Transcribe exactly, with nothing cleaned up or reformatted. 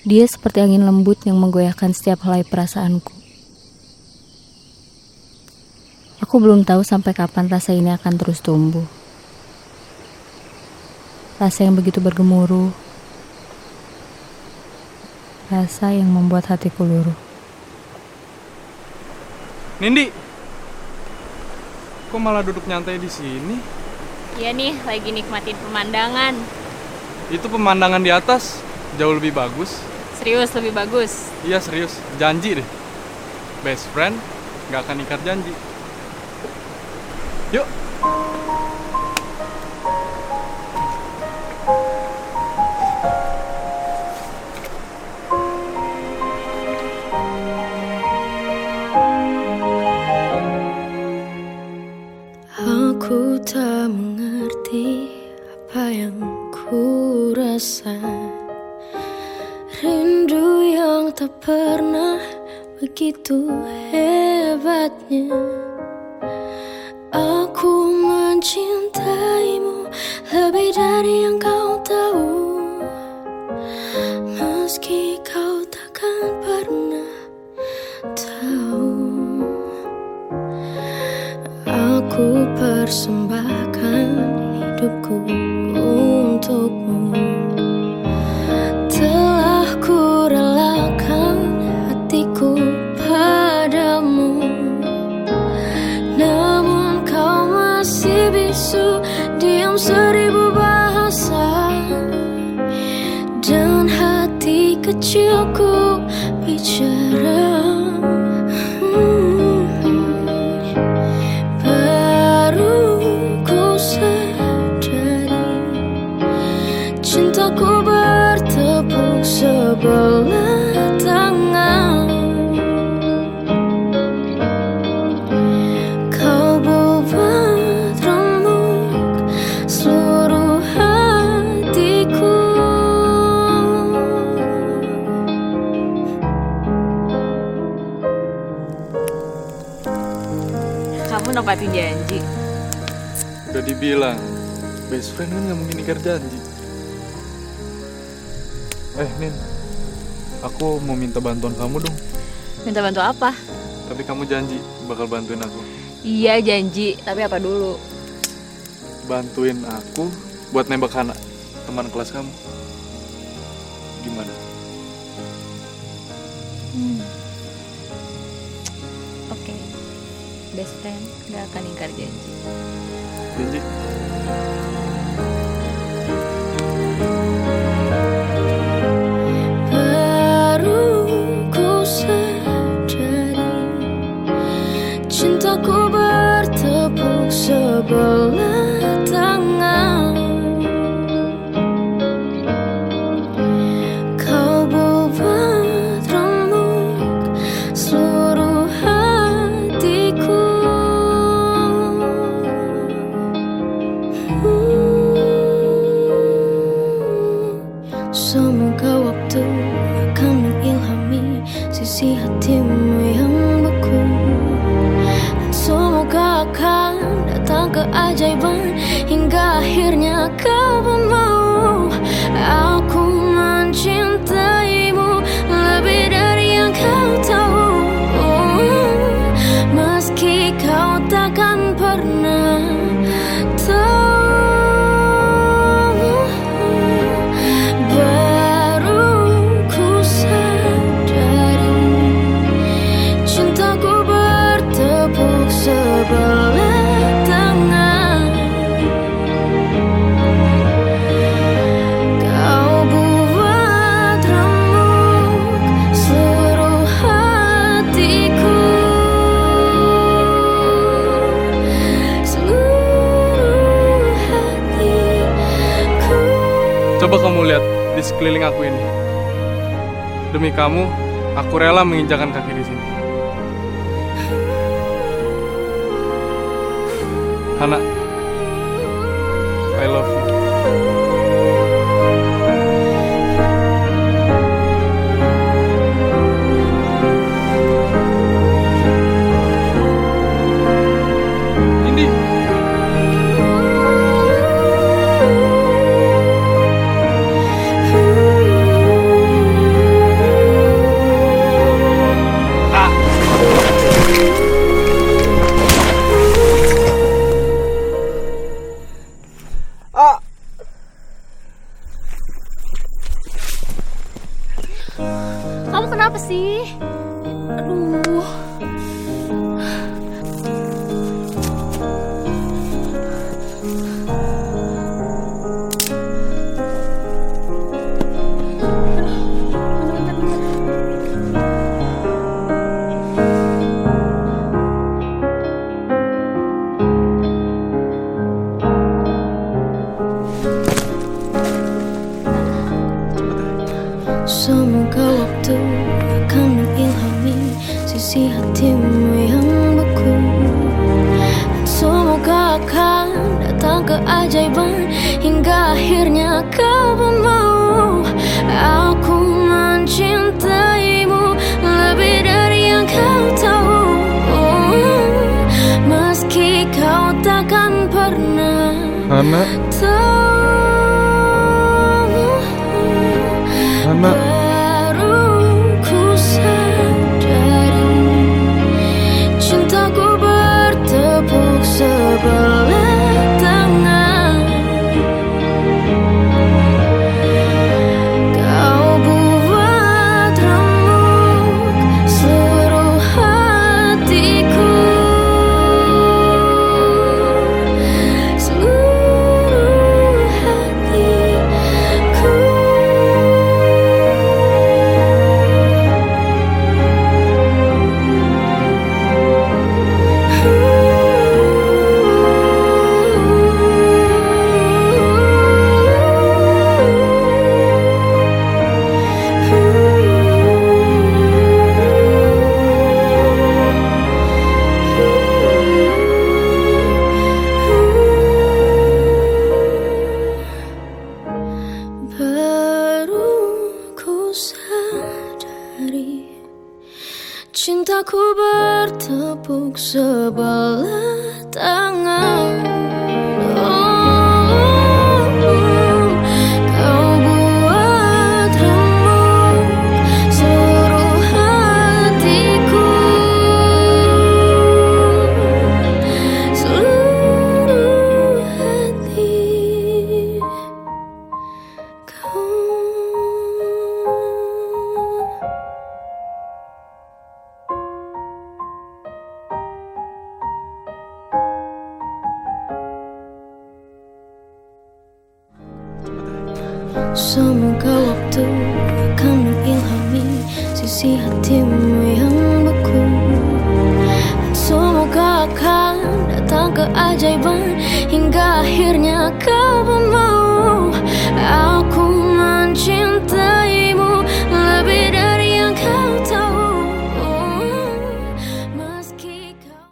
Dia seperti angin lembut yang menggoyahkan setiap helai perasaanku. Aku belum tahu sampai kapan rasa ini akan terus tumbuh. Rasa yang begitu bergemuruh. Rasa yang membuat hatiku luruh. Nindi, kok malah duduk nyantai di sini? Iya nih, lagi nikmatin pemandangan. Itu pemandangan di atas jauh lebih bagus. Serius, lebih bagus. Iya serius, janji deh. Best friend gak akan ikat janji. Yuk. Aku tak mengerti apa yang ku rasa. Rindu yang tak pernah begitu hebatnya. Aku mencintaimu lebih dari yang kau tahu. Meski kau takkan pernah tahu. Aku persembahkan hidupku untukmu. Telah ku relakan hatiku padamu. Namun kau masih bisu, diam seribu bahasa. Dan hati kecilku bicara. Cintaku bertepuk sebelah tangan. Kau buat remuk seluruh hatiku. Kamu nepatin janji. Udah dibilang, best friend kan gak mungkin ikat janji. Eh Nin, aku mau minta bantuan kamu dong. Minta bantu apa? Tapi kamu janji bakal bantuin aku. Iya janji, tapi apa dulu? Bantuin aku buat nembak Hana, teman kelas kamu. Gimana? Hmm. Oke, okay. Best friend gak akan ingkar janji. Janji. Cintaku bertepuk sebelah tangan. Kau buat remuk seluruh hatiku. hmm. Semoga waktu akan mengilhami sisi hatimu yang beku. Semoga akan datang keajaiban hingga akhirnya kau pun mau. Aku mencintaimu lebih dari yang kau tahu. Meski kau takkan pernah tahu. Baru ku sadari cintaku bertepuk sebelah tangan. Kau buat remuk seluruh hatiku. Seluruh hatiku. Coba kamu lihat di sekeliling aku ini. Demi kamu, aku rela menginjakan kaki di sini. Hana, I love you. Indi. Kenapa sih? Aduh. Semoga waktu akan mengilhami sisi hatimu yang beku. Dan semoga akan datang keajaiban hingga akhirnya kau pun mau. Aku mencintaimu lebih dari yang kau tahu. Meski kau takkan pernah Hana, tahu. Hana. Baru ku sadari cintaku bertepuk sebelah tangan. Kau buat remuk seluruh hatiku, seluruh hatiku. Baru ku sadari cintaku bertepuk sebelah tangan. Oh, kau buat remuk seluruh hatiku, seluruh hatiku. Semoga waktu akan mengilhami sisi hatimu yang beku. Dan semoga akan datang keajaiban hingga akhirnya kau